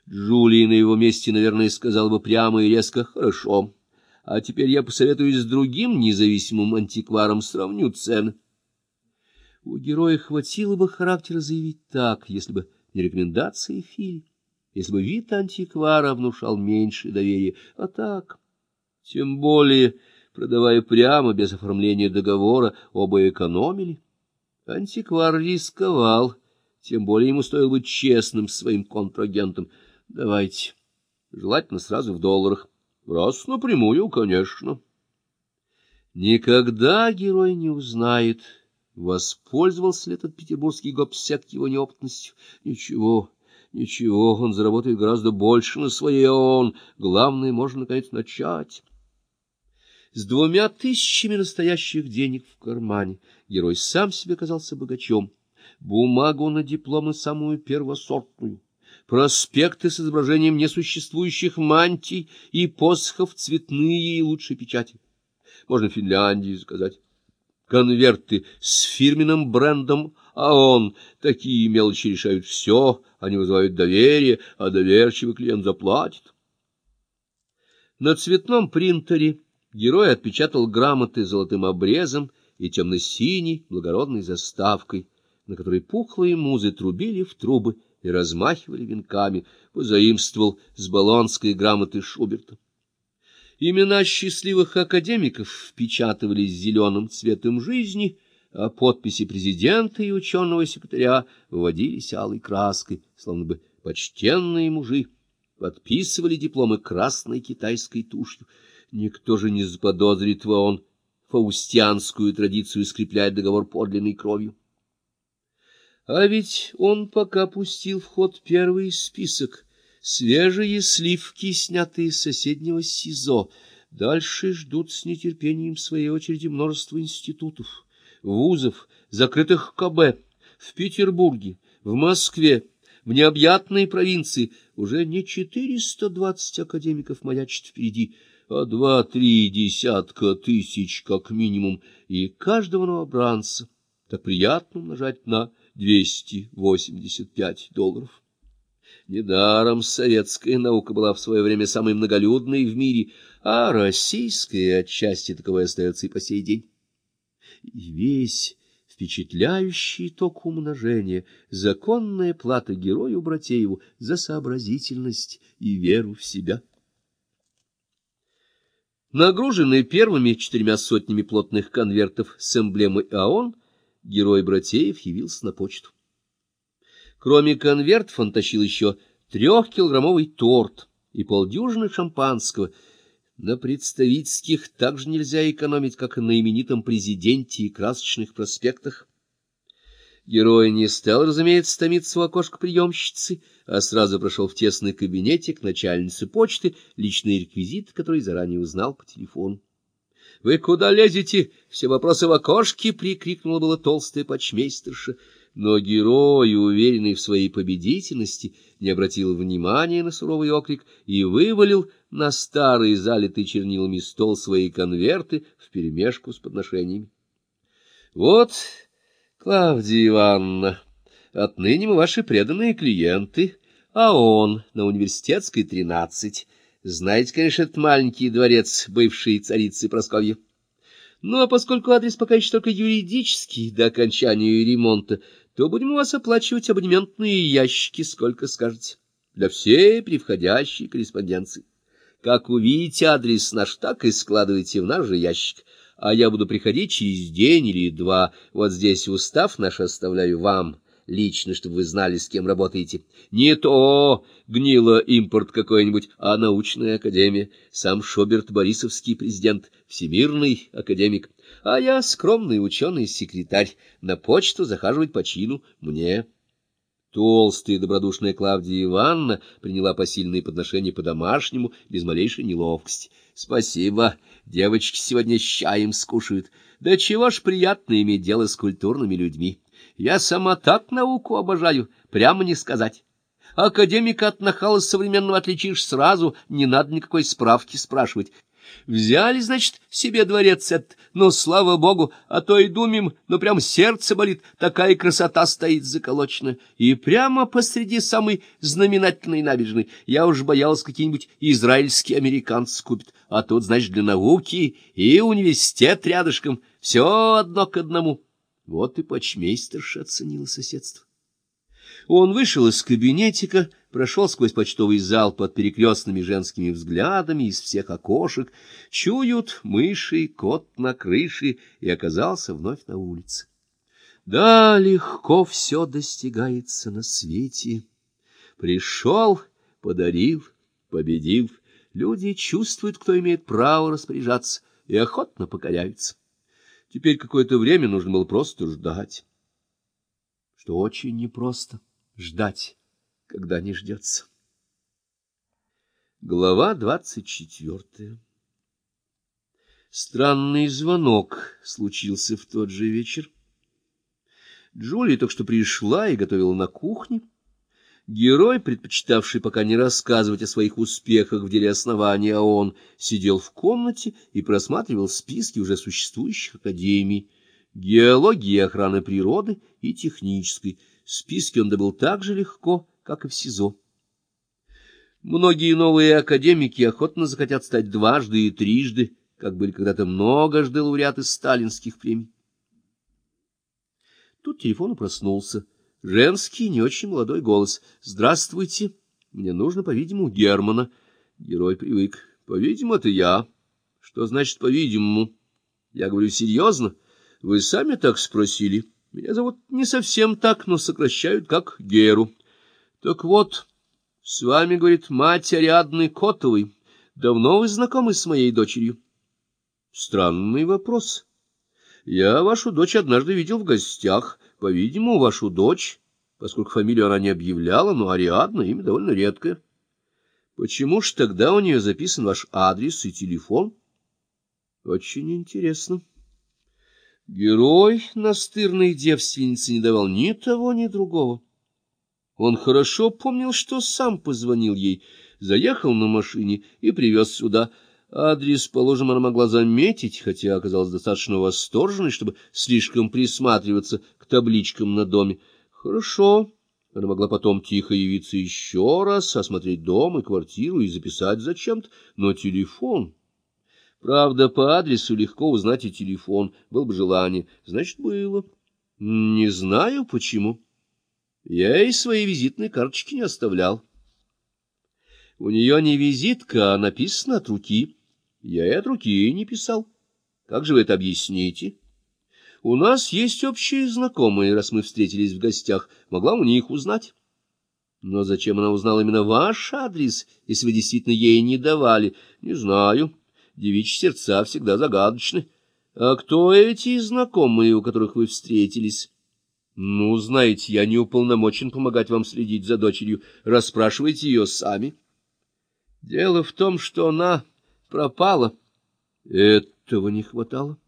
Джулия на его месте, наверное, сказала бы прямо и резко: «Хорошо. А теперь я посоветуюсь с другим независимым антикваром, сравню цены». У героя хватило бы характера заявить так, если бы не рекомендации Филь, если бы вид антиквара внушал меньше доверия. А так, тем более, продавая прямо, без оформления договора, оба экономили. Антиквар рисковал, тем более ему стоило быть честным с своим контрагентом. «Давайте, желательно сразу в долларах». «Раз напрямую, конечно». Никогда герой не узнает, воспользовался ли этот петербургский гопсек его неопытностью. Ничего, он заработает гораздо больше на своей ООН. Главное, можно, наконец, начать. С 2000 настоящих денег в кармане герой сам себе казался богачом. Бумагу на дипломы самую первосортную, проспекты с изображением несуществующих мантий и посохов цветные и лучшей печати. Можно в Финляндии заказать. Конверты с фирменным брендом ООН. Такие мелочи решают все, они вызывают доверие, а доверчивый клиент заплатит. На цветном принтере герой отпечатал грамоты золотым обрезом и темно-синей благородной заставкой, на которой пухлые музы трубили в трубы и размахивали венками, позаимствовал с болонской грамоты Шуберта. Имена счастливых академиков впечатывались зеленым цветом жизни, а подписи президента и ученого-секретаря выводились алой краской, словно бы почтенные мужи подписывали дипломы красной китайской тушью. Никто же не заподозрит он фаустианскую традицию скреплять договор подлинной кровью. А ведь он пока пустил в ход первый список, свежие сливки, снятые с соседнего СИЗО. Дальше ждут с нетерпением в своей очереди множество институтов, вузов, закрытых КБ. В Петербурге, в Москве, в необъятной провинции уже не 420 академиков маячат впереди, а 2-3 десятка тысяч как минимум, и каждого новобранца так приятно умножать на $285. Недаром советская наука была в свое время самой многолюдной в мире, а российская отчасти таковой остается и по сей день. И весь впечатляющий ток умножения — законная плата герою Братееву за сообразительность и веру в себя. Нагруженный первыми 400 плотных конвертов с эмблемой ООН, герой Братеев явился на почту. Кроме конвертов он тащил еще 3-килограммовый торт и полдюжины шампанского. На представительских также нельзя экономить, как и на именитом президенте и красочных проспектах. Герой не стал, разумеется, томиться у окошка приемщицы, а сразу прошел в тесный кабинетик начальницы почты, личный реквизит, который заранее узнал по телефону. — Вы куда лезете? Все вопросы в окошке! — прикрикнула была толстая почмейстерша. Но герой, уверенный в своей победительности, не обратил внимания на суровый окрик и вывалил на старый, залитый чернилами стол свои конверты вперемешку с подношениями. — Вот, Клавдия Ивановна, отныне мы ваши преданные клиенты, а он на Университетской 13. Знаете, конечно, этот маленький дворец бывшей царицы Прасковьи. Ну, а поскольку адрес пока еще только юридический до окончания ремонта, то будем у вас оплачивать абонементные ящики, сколько скажете, для всей превходящей корреспонденции. Как увидите адрес наш, так и складывайте в наш же ящик, а я буду приходить через день или два. Вот здесь устав наш оставляю вам лично, чтобы вы знали, с кем работаете. Не то гнило импорт какой-нибудь, а научная академия. Сам Шуберт Борисовский президент, всемирный академик. А я скромный ученый-секретарь, на почту захаживать по чину мне. Толстая и добродушная Клавдия Ивановна приняла посильные подношения по-домашнему, без малейшей неловкости. Спасибо, девочки сегодня с чаем скушают. Да чего ж приятно иметь дело с культурными людьми. Я сама так науку обожаю, прямо не сказать. Академика от нахала современного отличишь сразу, не надо никакой справки спрашивать. Взяли, значит, себе дворец этот, но, слава богу, а то и думаем, но прям сердце болит, такая красота стоит заколоченная, и прямо посреди самой знаменательной набережной. Я уж боялась, какие-нибудь израильские американцы купят, а тут, значит, для науки и университет рядышком, все одно к одному. Вот и почмейстерша оценила соседство. Он вышел из кабинетика, прошел сквозь почтовый зал под перекрестными женскими взглядами из всех окошек, чуют мыши, кот на крыше, и оказался вновь на улице. Да, легко все достигается на свете. Пришел, подарил, победил. Люди чувствуют, кто имеет право распоряжаться, и охотно покоряются. Теперь какое-то время нужно было просто ждать. Что очень непросто ждать, когда не ждется. Глава 24. Странный звонок случился в тот же вечер. Джулия только что пришла и готовила на кухне. Герой, предпочитавший пока не рассказывать о своих успехах в деле основания ООН, сидел в комнате и просматривал списки уже существующих академий, геологии и охраны природы и технической. Списки он добыл так же легко, как и в СИЗО. Многие новые академики охотно захотят стать дважды и трижды, как были когда-то многожды лауреаты сталинских премий. Тут телефон проснулся. Женский, не очень молодой голос. «Здравствуйте. Мне нужно, по-видимому, Германа». Герой привык. «По-видимому, это я». «Что значит «по-видимому»?» Я говорю серьезно. «Вы сами так спросили. Меня зовут не совсем так, но сокращают как Геру». «Так вот, с вами, — говорит, — мать Ариадны Котовой. Давно вы знакомы с моей дочерью?» «Странный вопрос. Я вашу дочь однажды видел в гостях. По-видимому, вашу дочь, поскольку фамилию она не объявляла, но Ариадна — имя довольно редкое. Почему ж тогда у нее записан ваш адрес и телефон? Очень интересно». Герой настырной девственницы не давал ни того, ни другого. Он хорошо помнил, что сам позвонил ей, заехал на машине и привез сюда. Адрес, положим, она могла заметить, хотя оказалась достаточно восторженной, чтобы слишком присматриваться к табличкам на доме. Хорошо, она могла потом тихо явиться еще раз, осмотреть дом и квартиру и записать зачем-то, но телефон... Правда, по адресу легко узнать и телефон, было бы желание, значит, было. Не знаю, почему. Я ей свои визитные карточки не оставлял. У нее не визитка, а написано от руки. Я и от руки не писал. Как же вы это объясните? У нас есть общие знакомые, раз мы встретились в гостях. Могла у них узнать. Но зачем она узнала именно ваш адрес, если вы действительно ей не давали? Не знаю. Девичьи сердца всегда загадочны. А кто эти знакомые, у которых вы встретились? Ну, знаете, я не уполномочен помогать вам следить за дочерью. Расспрашивайте ее сами. Дело в том, что она пропала. Этого не хватало.